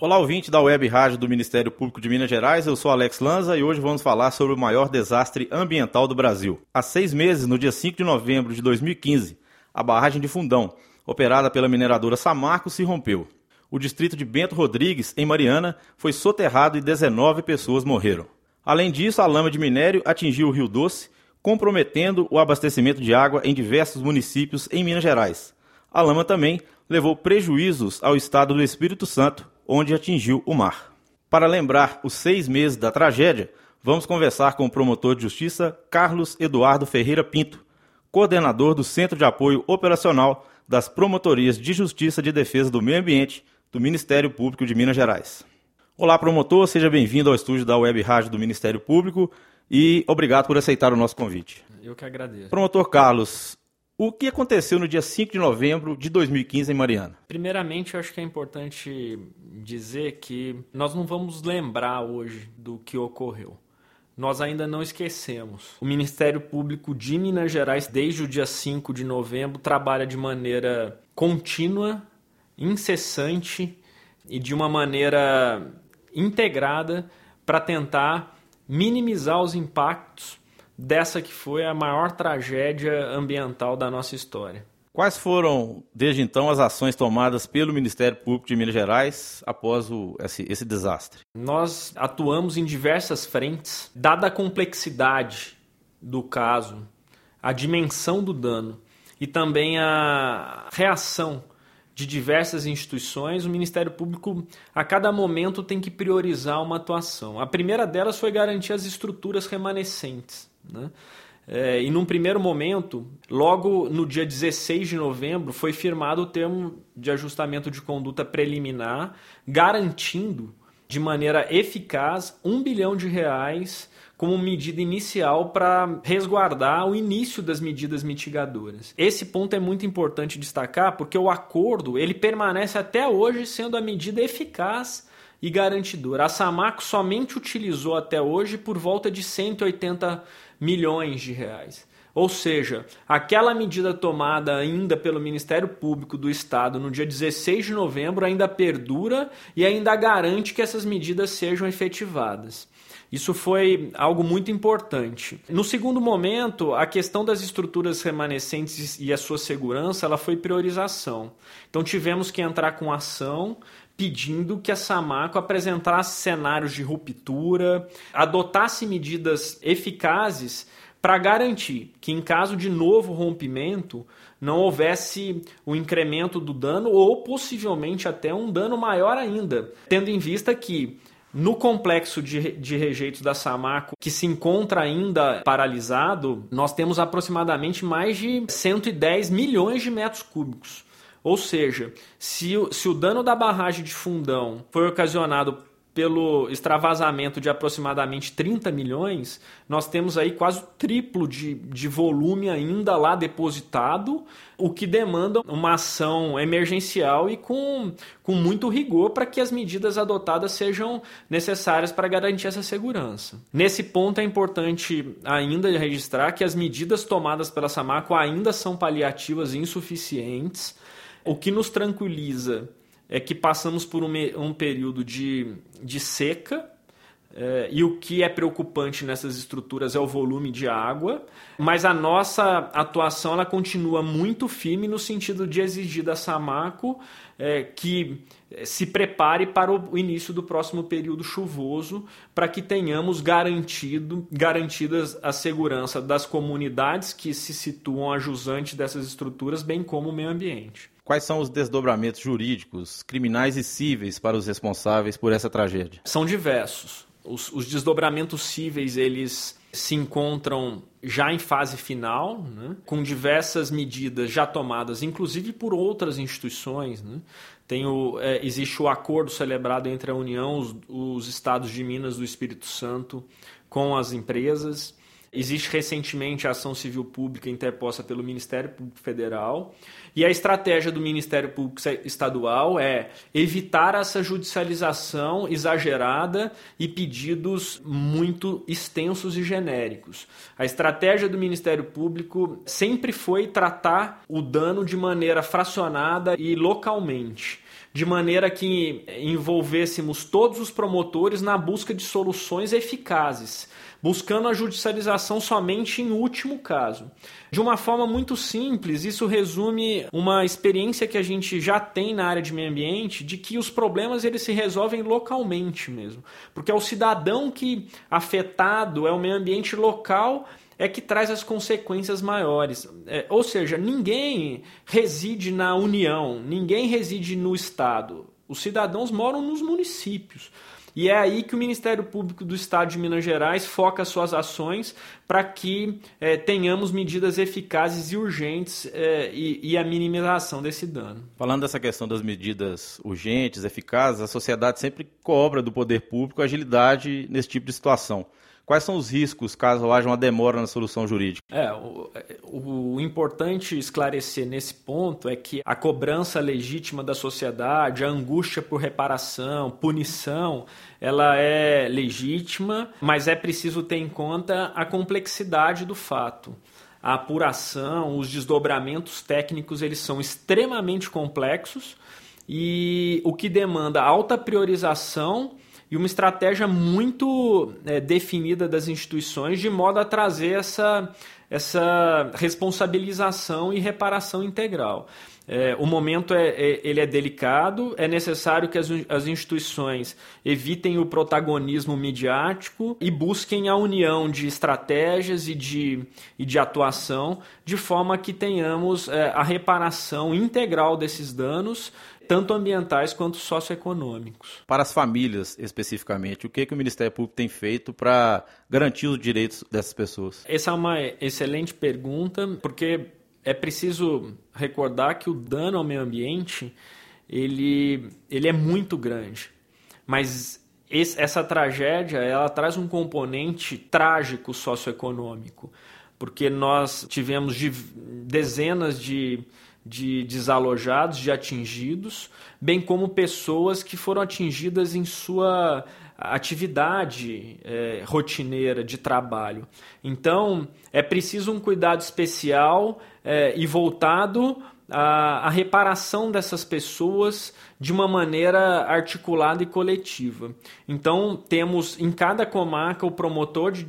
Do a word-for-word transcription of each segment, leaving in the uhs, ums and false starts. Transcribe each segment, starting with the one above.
Olá, ouvinte da Web Rádio do Ministério Público de Minas Gerais, eu sou Alex Lanza e hoje vamos falar sobre o maior desastre ambiental do Brasil. Há seis meses, no dia cinco de novembro de dois mil e quinze, a barragem de Fundão, operada pela mineradora Samarco, se rompeu. O distrito de Bento Rodrigues, em Mariana, foi soterrado e dezenove pessoas morreram. Além disso, a lama de minério atingiu o Rio Doce, comprometendo o abastecimento de água em diversos municípios em Minas Gerais. A lama também levou prejuízos ao estado do Espírito Santo, onde atingiu o mar. Para lembrar os seis meses da tragédia, vamos conversar com o promotor de justiça Carlos Eduardo Ferreira Pinto, coordenador do Centro de Apoio Operacional das Promotorias de Justiça de Defesa do Meio Ambiente do Ministério Público de Minas Gerais. Olá, promotor, seja bem-vindo ao estúdio da Web Rádio do Ministério Público e obrigado por aceitar o nosso convite. Eu que agradeço. Promotor Carlos, o que aconteceu no dia cinco de novembro de dois mil e quinze em Mariana? Primeiramente, eu acho que é importante dizer que nós não vamos lembrar hoje do que ocorreu. Nós ainda não esquecemos. O Ministério Público de Minas Gerais, desde o dia cinco de novembro, trabalha de maneira contínua, incessante e de uma maneira integrada para tentar minimizar os impactos dessa que foi a maior tragédia ambiental da nossa história. Quais foram, desde então, as ações tomadas pelo Ministério Público de Minas Gerais após o, esse, esse desastre? Nós atuamos em diversas frentes. Dada a complexidade do caso, a dimensão do dano e também a reação de diversas instituições, o Ministério Público, a cada momento, tem que priorizar uma atuação. A primeira delas foi garantir as estruturas remanescentes, né? É, e num primeiro momento, logo no dia dezesseis de novembro, foi firmado o termo de ajustamento de conduta preliminar, garantindo de maneira eficaz um bilhão de reais como medida inicial para resguardar o início das medidas mitigadoras. Esse ponto é muito importante destacar porque o acordo ele permanece até hoje sendo a medida eficaz e garantidora. A Samarco somente utilizou até hoje por volta de cento e oitenta milhões de reais. Ou seja, aquela medida tomada ainda pelo Ministério Público do Estado no dia dezesseis de novembro ainda perdura e ainda garante que essas medidas sejam efetivadas. Isso foi algo muito importante. No segundo momento, a questão das estruturas remanescentes e a sua segurança ela foi priorização. Então tivemos que entrar com ação pedindo que a Samarco apresentasse cenários de ruptura, adotasse medidas eficazes para garantir que, em caso de novo rompimento, não houvesse o incremento do dano ou possivelmente até um dano maior ainda, tendo em vista que no complexo de, de rejeitos da Samarco, que se encontra ainda paralisado, nós temos aproximadamente mais de cento e dez milhões de metros cúbicos. Ou seja, se o, se o dano da barragem de Fundão foi ocasionado pelo extravasamento de aproximadamente trinta milhões, nós temos aí quase o triplo de, de volume ainda lá depositado, o que demanda uma ação emergencial e com, com muito rigor para que as medidas adotadas sejam necessárias para garantir essa segurança. Nesse ponto é importante ainda registrar que as medidas tomadas pela Samarco ainda são paliativas e insuficientes, o que nos tranquiliza é que passamos por um, um período de, de seca, é, e o que é preocupante nessas estruturas é o volume de água, mas a nossa atuação ela continua muito firme no sentido de exigir da Samarco é, que se prepare para o início do próximo período chuvoso para que tenhamos garantido, garantidas a segurança das comunidades que se situam a jusante dessas estruturas, bem como o meio ambiente. Quais são os desdobramentos jurídicos, criminais e cíveis para os responsáveis por essa tragédia? São diversos. Os, os desdobramentos cíveis, eles se encontram já em fase final, né, com diversas medidas já tomadas, inclusive por outras instituições, né. Tem o, é, existe o acordo celebrado entre a União, os, os estados de Minas do Espírito Santo com as empresas. Existe recentemente a ação civil pública interposta pelo Ministério Público Federal e a estratégia do Ministério Público Estadual é evitar essa judicialização exagerada e pedidos muito extensos e genéricos. A estratégia do Ministério Público sempre foi tratar o dano de maneira fracionada e localmente, de maneira que envolvêssemos todos os promotores na busca de soluções eficazes, buscando a judicialização somente em último caso. De uma forma muito simples, isso resume uma experiência que a gente já tem na área de meio ambiente, de que os problemas eles se resolvem localmente mesmo. Porque é o cidadão que, afetado, é o meio ambiente local, é que traz as consequências maiores. É, ou seja, ninguém reside na União, ninguém reside no Estado. Os cidadãos moram nos municípios. E é aí que o Ministério Público do Estado de Minas Gerais foca suas ações para que é, tenhamos medidas eficazes e urgentes é, e, e a minimização desse dano. Falando dessa questão das medidas urgentes, eficazes, a sociedade sempre cobra do poder público agilidade nesse tipo de situação. Quais são os riscos caso haja uma demora na solução jurídica? É, o, o, o importante esclarecer nesse ponto é que a cobrança legítima da sociedade, a angústia por reparação, punição, ela é legítima, mas é preciso ter em conta a complexidade do fato. A apuração, os desdobramentos técnicos, eles são extremamente complexos e o que demanda alta priorização e uma estratégia muito é, definida das instituições de modo a trazer essa, essa responsabilização e reparação integral. É, o momento é, é, ele é delicado, é necessário que as, as instituições evitem o protagonismo midiático e busquem a união de estratégias e de, e de atuação, de forma que tenhamos é, a reparação integral desses danos, tanto ambientais quanto socioeconômicos. Para as famílias, especificamente, o que, que o Ministério Público tem feito para garantir os direitos dessas pessoas? Essa é uma excelente pergunta, porque é preciso recordar que o dano ao meio ambiente ele, ele é muito grande, mas esse, essa tragédia ela traz um componente trágico socioeconômico, porque nós tivemos de, dezenas de de desalojados, de atingidos, bem como pessoas que foram atingidas em sua atividade é, rotineira de trabalho. Então, é preciso um cuidado especial é, e voltado à, à reparação dessas pessoas de uma maneira articulada e coletiva. Então, temos em cada comarca o promotor de,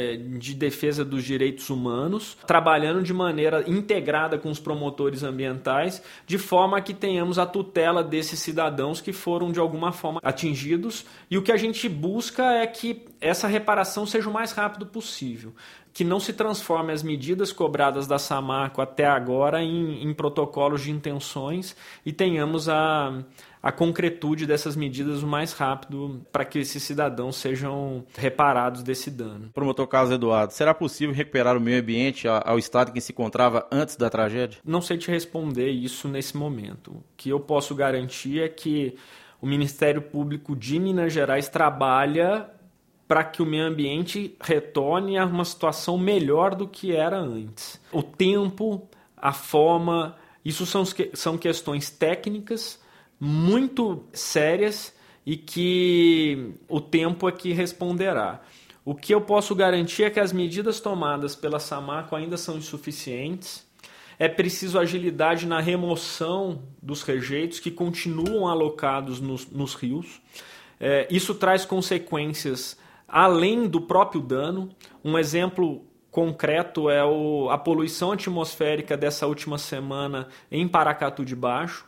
de defesa dos direitos humanos, trabalhando de maneira integrada com os promotores ambientais, de forma que tenhamos a tutela desses cidadãos que foram de alguma forma atingidos. E o que a gente busca é que essa reparação seja o mais rápido possível, que não se transforme as medidas cobradas da Samarco até agora em, em protocolos de intenções e tenhamos a, a concretude dessas medidas o mais rápido para que esses cidadãos sejam reparados desse dano. Promotor Carlos Eduardo, será possível recuperar o meio ambiente ao estado em que se encontrava antes da tragédia? Não sei te responder isso nesse momento. O que eu posso garantir é que o Ministério Público de Minas Gerais trabalha para que o meio ambiente retorne a uma situação melhor do que era antes. O tempo, a forma, isso são, são questões técnicas muito sérias e que o tempo é que responderá. O que eu posso garantir é que as medidas tomadas pela Samarco ainda são insuficientes. É preciso agilidade na remoção dos rejeitos que continuam alocados nos, nos rios. É, isso traz consequências além do próprio dano. Um exemplo concreto é o, a poluição atmosférica dessa última semana em Paracatu de Baixo,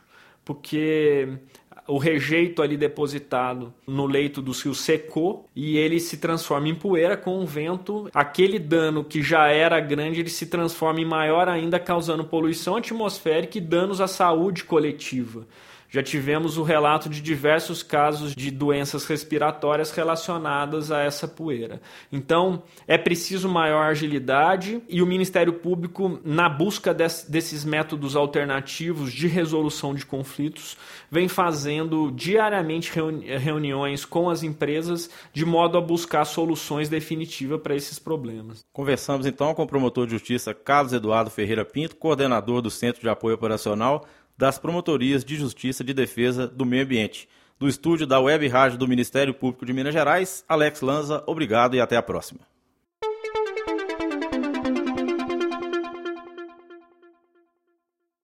porque o rejeito ali depositado no leito dos rios secou e ele se transforma em poeira com o vento. Aquele dano que já era grande, ele se transforma em maior ainda, causando poluição atmosférica e danos à saúde coletiva. Já tivemos o relato de diversos casos de doenças respiratórias relacionadas a essa poeira. Então, é preciso maior agilidade e o Ministério Público, na busca des- desses métodos alternativos de resolução de conflitos, vem fazendo diariamente reuni- reuniões com as empresas de modo a buscar soluções definitivas para esses problemas. Conversamos então com o promotor de justiça Carlos Eduardo Ferreira Pinto, coordenador do Centro de Apoio Operacional das Promotorias de Justiça de Defesa do Meio Ambiente. Do estúdio da Web Rádio do Ministério Público de Minas Gerais, Alex Lanza, obrigado e até a próxima.